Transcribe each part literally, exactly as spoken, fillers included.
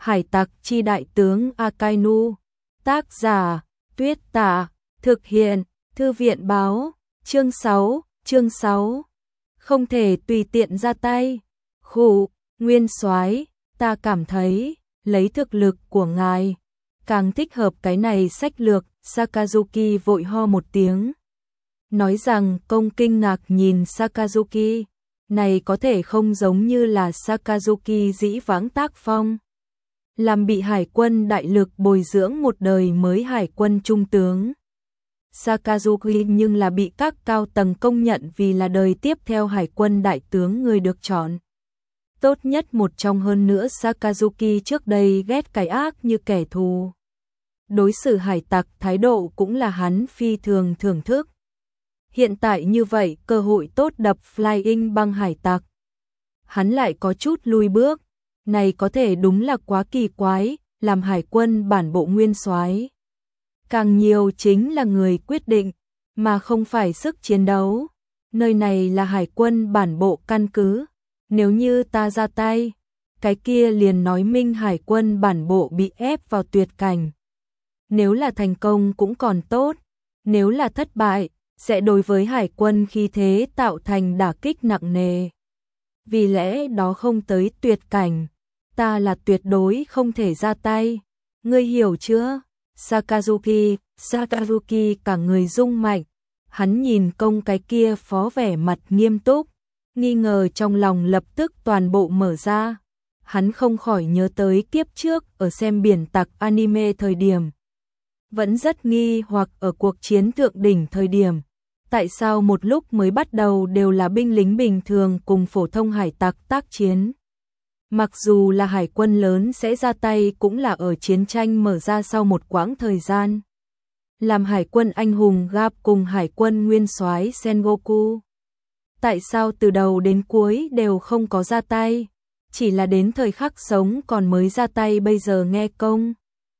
Hải tặc chi đại tướng Akainu. Tác giả, Tuyết Tả. Thực hiện, Thư viện báo. Chương sáu, chương sáu. Không thể tùy tiện ra tay. Khụ, Nguyên soái, ta cảm thấy, lấy thực lực của ngài, càng thích hợp cái này sách lược. Sakazuki vội ho một tiếng. Nói rằng công kinh ngạc nhìn Sakazuki. Này có thể không giống như là Sakazuki dĩ vãng tác phong. Làm bị hải quân đại lực bồi dưỡng một đời mới hải quân trung tướng. Sakazuki nhưng là bị các cao tầng công nhận vì là đời tiếp theo hải quân đại tướng người được chọn. Tốt nhất một trong hơn nữa Sakazuki trước đây ghét cái ác như kẻ thù. Đối xử hải tặc thái độ cũng là hắn phi thường thưởng thức. Hiện tại như vậy cơ hội tốt đập Flying băng hải tặc. Hắn lại có chút lùi bước. Này có thể đúng là quá kỳ quái, làm hải quân bản bộ nguyên soái. Càng nhiều chính là người quyết định, mà không phải sức chiến đấu. Nơi này là hải quân bản bộ căn cứ. Nếu như ta ra tay, cái kia liền nói minh hải quân bản bộ bị ép vào tuyệt cảnh. Nếu là thành công cũng còn tốt, nếu là thất bại, sẽ đối với hải quân khí thế tạo thành đả kích nặng nề. Vì lẽ đó không tới tuyệt cảnh, ta là tuyệt đối không thể ra tay. Ngươi hiểu chưa? Sakazuki, Sakazuki cả người rung mạnh. Hắn nhìn công cái kia phó vẻ mặt nghiêm túc, nghi ngờ trong lòng lập tức toàn bộ mở ra. Hắn không khỏi nhớ tới kiếp trước ở xem biển tặc anime thời điểm. Vẫn rất nghi hoặc ở cuộc chiến thượng đỉnh thời điểm. Tại sao một lúc mới bắt đầu đều là binh lính bình thường cùng phổ thông hải tặc tác chiến? Mặc dù là hải quân lớn sẽ ra tay cũng là ở chiến tranh mở ra sau một quãng thời gian. Làm hải quân anh hùng Gap cùng hải quân nguyên soái Sengoku. Tại sao từ đầu đến cuối đều không có ra tay? Chỉ là đến thời khắc sống còn mới ra tay bây giờ nghe công.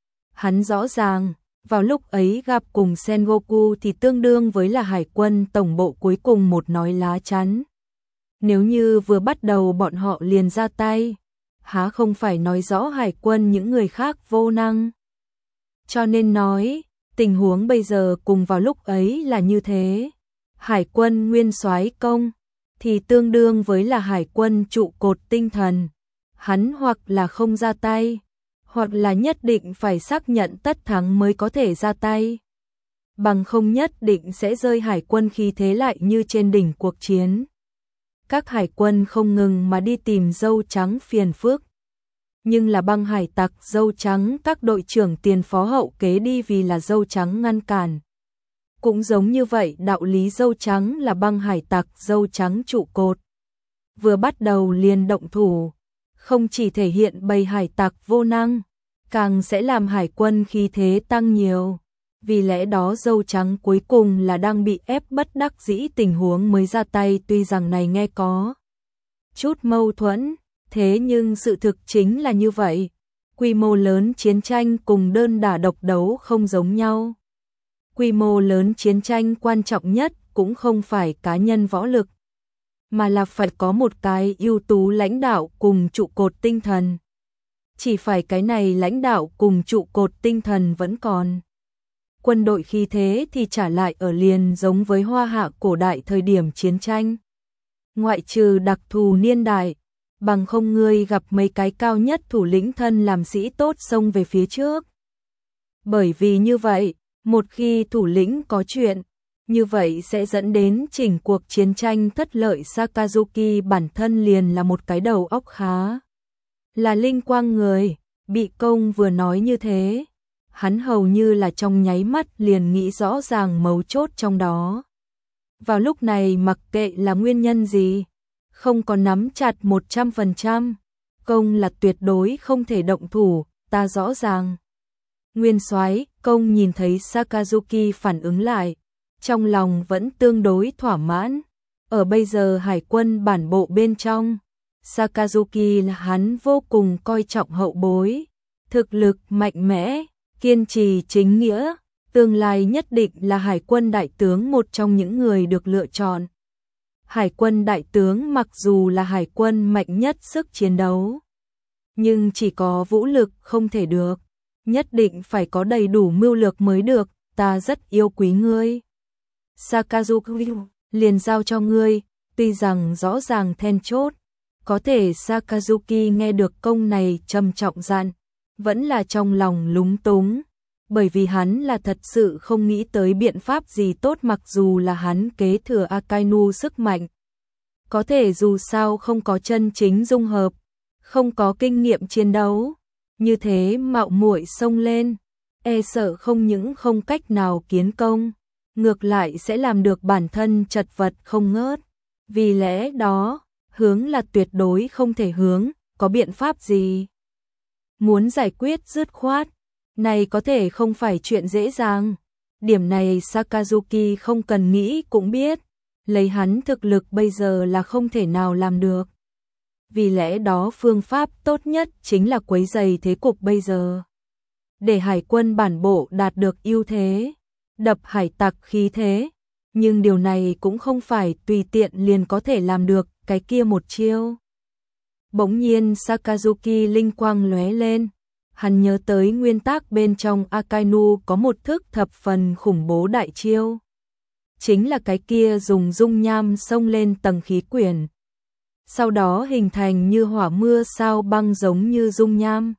Hắn rõ ràng, vào lúc ấy gặp cùng Sengoku thì tương đương với là hải quân tổng bộ cuối cùng một nói lá chắn. Nếu như vừa bắt đầu bọn họ liền ra tay, há không phải nói rõ hải quân những người khác vô năng. Cho nên nói, tình huống bây giờ cùng vào lúc ấy là như thế. Hải quân nguyên soái công thì tương đương với là hải quân trụ cột tinh thần. Hắn hoặc là không ra tay, hoặc là nhất định phải xác nhận tất thắng mới có thể ra tay. Bằng không nhất định sẽ rơi hải quân khí thế lại như trên đỉnh cuộc chiến. Các hải quân không ngừng mà đi tìm dâu trắng phiền phức. Nhưng là băng hải tặc dâu trắng các đội trưởng tiền phó hậu kế đi vì là dâu trắng ngăn cản. Cũng giống như vậy đạo lý dâu trắng là băng hải tặc dâu trắng trụ cột. Vừa bắt đầu liền động thủ, không chỉ thể hiện bầy hải tặc vô năng, càng sẽ làm hải quân khí thế tăng nhiều. Vì lẽ đó dâu trắng cuối cùng là đang bị ép bất đắc dĩ tình huống mới ra tay, tuy rằng này nghe có chút mâu thuẫn, thế nhưng sự thực chính là như vậy. Quy mô lớn chiến tranh cùng đơn đả độc đấu không giống nhau. Quy mô lớn chiến tranh quan trọng nhất cũng không phải cá nhân võ lực, mà là phải có một cái ưu tú lãnh đạo cùng trụ cột tinh thần. Chỉ phải cái này lãnh đạo cùng trụ cột tinh thần vẫn còn. Quân đội khi thế thì trả lại ở liền giống với Hoa Hạ cổ đại thời điểm chiến tranh. Ngoại trừ đặc thù niên đại, bằng không ngươi gặp mấy cái cao nhất thủ lĩnh thân làm sĩ tốt xông về phía trước. Bởi vì như vậy, một khi thủ lĩnh có chuyện, như vậy sẽ dẫn đến chỉnh cuộc chiến tranh thất lợi. Sakazuki bản thân liền là một cái đầu óc khá là linh quang người, bị công vừa nói như thế, hắn hầu như là trong nháy mắt liền nghĩ rõ ràng mấu chốt trong đó. Vào lúc này mặc kệ là nguyên nhân gì, không có nắm chặt một trăm phần trăm, công là tuyệt đối không thể động thủ, ta rõ ràng. Nguyên soái, công nhìn thấy Sakazuki phản ứng lại, trong lòng vẫn tương đối thỏa mãn. Ở bây giờ hải quân bản bộ bên trong, Sakazuki là hắn vô cùng coi trọng hậu bối, thực lực mạnh mẽ, kiên trì chính nghĩa, tương lai nhất định là hải quân đại tướng một trong những người được lựa chọn. Hải quân đại tướng mặc dù là hải quân mạnh nhất sức chiến đấu, nhưng chỉ có vũ lực không thể được, nhất định phải có đầy đủ mưu lược mới được, ta rất yêu quý ngươi. Sakazuki, liền giao cho ngươi, tuy rằng rõ ràng then chốt, có thể Sakazuki nghe được công này trầm trọng dặn, vẫn là trong lòng lúng túng, bởi vì hắn là thật sự không nghĩ tới biện pháp gì tốt mặc dù là hắn kế thừa Akainu sức mạnh. Có thể dù sao không có chân chính dung hợp, không có kinh nghiệm chiến đấu, như thế mạo muội xông lên, e sợ không những không cách nào kiến công, ngược lại sẽ làm được bản thân chật vật không ngớt. Vì lẽ đó, hướng là tuyệt đối không thể hướng, có biện pháp gì? Muốn giải quyết dứt khoát, này có thể không phải chuyện dễ dàng. Điểm này Sakazuki không cần nghĩ cũng biết, lấy hắn thực lực bây giờ là không thể nào làm được. Vì lẽ đó phương pháp tốt nhất chính là quấy rầy thế cục bây giờ. Để hải quân bản bộ đạt được ưu thế, đập hải tặc khí thế. Nhưng điều này cũng không phải tùy tiện liền có thể làm được, cái kia một chiêu. Bỗng nhiên Sakazuki linh quang lóe lên, hắn nhớ tới nguyên tắc bên trong Akainu có một thức thập phần khủng bố đại chiêu. Chính là cái kia dùng dung nham xông lên tầng khí quyển. Sau đó hình thành như hỏa mưa sao băng giống như dung nham.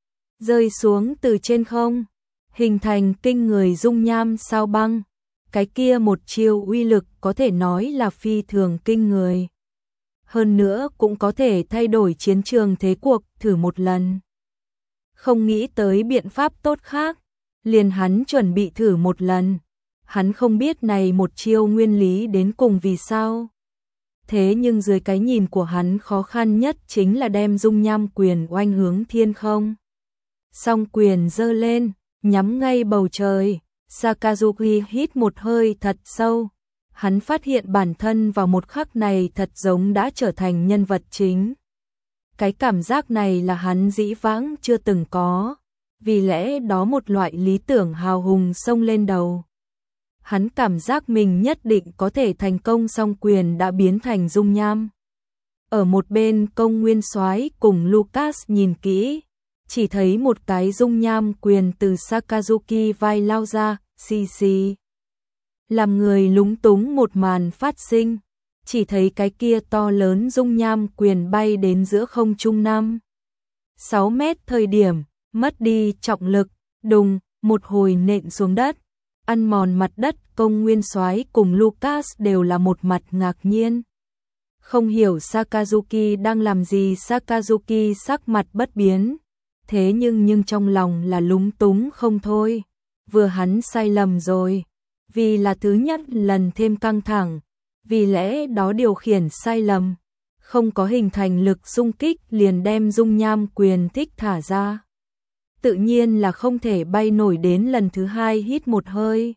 Rơi xuống từ trên không, hình thành kinh người dung nham sao băng. Cái kia một chiêu uy lực có thể nói là phi thường kinh người. Hơn nữa cũng có thể thay đổi chiến trường thế cuộc thử một lần. Không nghĩ tới biện pháp tốt khác, liền hắn chuẩn bị thử một lần. Hắn không biết này một chiêu nguyên lý đến cùng vì sao. Thế nhưng dưới cái nhìn của hắn khó khăn nhất chính là đem dung nham quyền oanh hướng thiên không. Song quyền giơ lên, nhắm ngay bầu trời. Sakazuki hít một hơi thật sâu. Hắn phát hiện bản thân vào một khắc này thật giống đã trở thành nhân vật chính. Cái cảm giác này là hắn dĩ vãng chưa từng có. Vì lẽ đó một loại lý tưởng hào hùng xông lên đầu. Hắn cảm giác mình nhất định có thể thành công, song quyền đã biến thành dung nham. Ở một bên Công Nguyên Soái cùng Lucas nhìn kỹ, chỉ thấy một cái dung nham quyền từ Sakazuki vai lao ra, xì xì. Làm người lúng túng một màn phát sinh, chỉ thấy cái kia to lớn dung nham quyền bay đến giữa không trung năm sáu mét thời điểm, mất đi trọng lực, đùng, một hồi nện xuống đất, ăn mòn mặt đất. Công Nguyên Soái cùng Lucas đều là một mặt ngạc nhiên. Không hiểu Sakazuki đang làm gì. Sakazuki sắc mặt bất biến, thế nhưng nhưng trong lòng là lúng túng không thôi. Vừa hắn sai lầm rồi, vì là thứ nhất lần thêm căng thẳng, vì lẽ đó điều khiển sai lầm, không có hình thành lực xung kích liền đem dung nham quyền thích thả ra. Tự nhiên là không thể bay nổi. Đến lần thứ hai hít một hơi,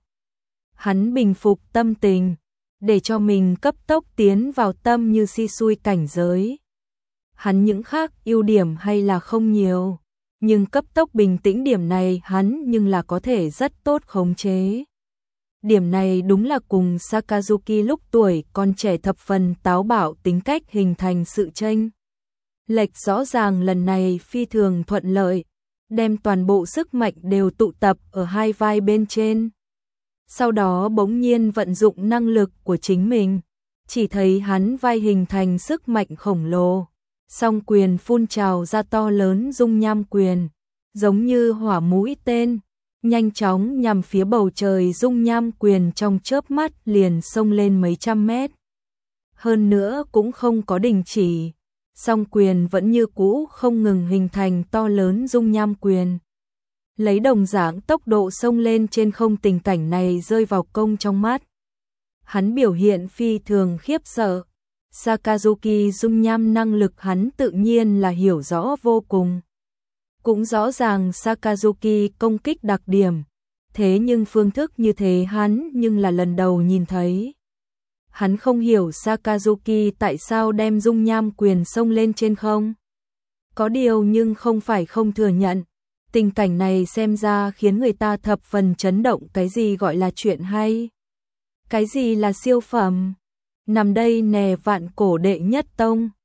hắn bình phục tâm tình, để cho mình cấp tốc tiến vào tâm như si xui cảnh giới. Hắn những khác ưu điểm hay là không nhiều, nhưng cấp tốc bình tĩnh điểm này hắn nhưng là có thể rất tốt khống chế. Điểm này đúng là cùng Sakazuki lúc tuổi còn trẻ thập phần táo bạo tính cách hình thành sự chênh lệch rõ ràng. Lần này phi thường thuận lợi, đem toàn bộ sức mạnh đều tụ tập ở hai vai bên trên. Sau đó bỗng nhiên vận dụng năng lực của chính mình, chỉ thấy hắn vai hình thành sức mạnh khổng lồ, song quyền phun trào ra to lớn dung nham quyền, giống như hỏa mũi tên, nhanh chóng nhằm phía bầu trời. Dung nham quyền trong chớp mắt liền xông lên mấy trăm mét. Hơn nữa cũng không có đình chỉ, song quyền vẫn như cũ không ngừng hình thành to lớn dung nham quyền. Lấy đồng dạng tốc độ xông lên trên không, tình cảnh này rơi vào Công trong mắt. Hắn biểu hiện phi thường khiếp sợ. Sakazuki dung nham năng lực hắn tự nhiên là hiểu rõ vô cùng. Cũng rõ ràng Sakazuki công kích đặc điểm, thế nhưng phương thức như thế hắn nhưng là lần đầu nhìn thấy. Hắn không hiểu Sakazuki tại sao đem dung nham quyền xông lên trên không. Có điều nhưng không phải không thừa nhận. Tình cảnh này xem ra khiến người ta thập phần chấn động. Cái gì gọi là chuyện hay? Cái gì là siêu phẩm? Nằm đây nè vạn cổ đệ nhất tông.